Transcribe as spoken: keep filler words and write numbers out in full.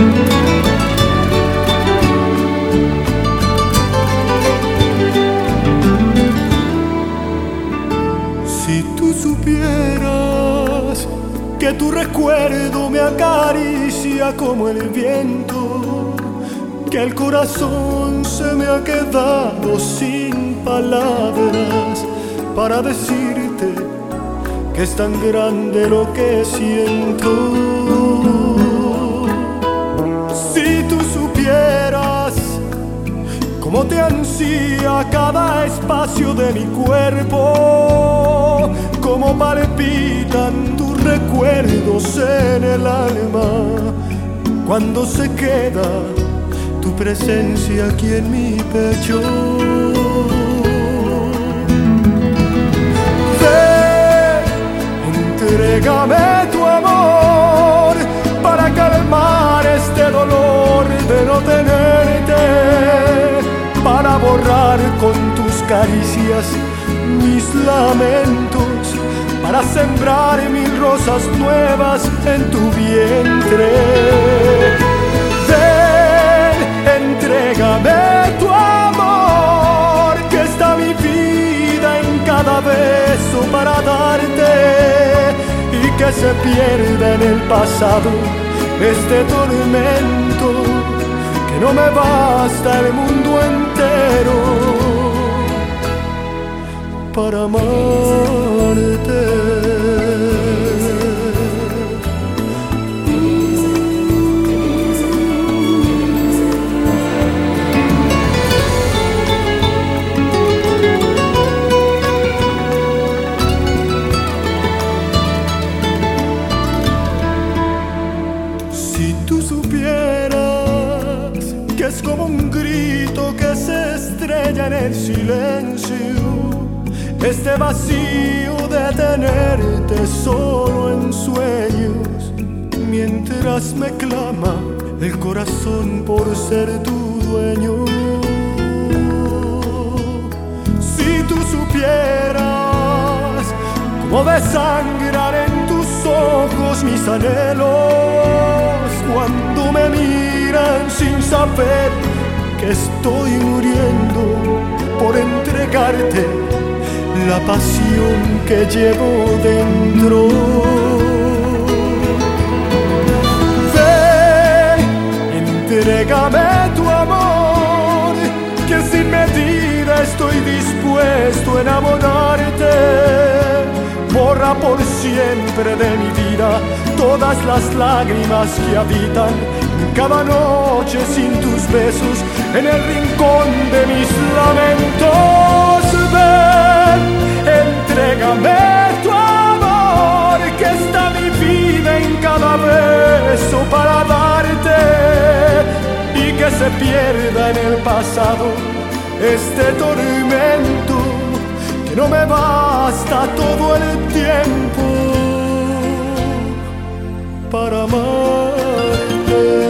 Si tú supieras que tu recuerdo me acaricia como el viento, que el corazón se me ha quedado sin palabras para decirte que es tan grande lo que siento. Si tú supieras cómo te ansía cada espacio de mi cuerpo, cómo palpitan tus recuerdos en el alma cuando se queda tu presencia aquí en mi pecho. Ven, entrégame tu amor para calmar este dolor de no tenerte, para borrar con tus caricias mis lamentos, para sembrar mil rosas nuevas en tu vientre. Ven, entrégame tu amor, que está mi vida en cada beso para darte, y que se pierda en el pasado este tormento, que no me basta el mundo entero para amarte. Si tú supieras que es como un grito que se estrella en el silencio, este vacío de tenerte solo en sueños, mientras me clama el corazón por ser tu dueño. Si tú supieras cómo desangran en tus ojos mis anhelos cuando me miran sin saber que estoy muriendo por entregarte la pasión que llevo dentro. Ven, entrégame tu amor, que sin medida estoy dispuesto a enamorarte. Borra por siempre de mi vida todas las lágrimas que habitan cada noche sin tus besos en el rincón de mis lamentos. Ven, entrégame tu amor, que está mi vida en cada beso para darte, y que se pierda en el pasado este tormento, que no me basta todo el tiempo para amarte.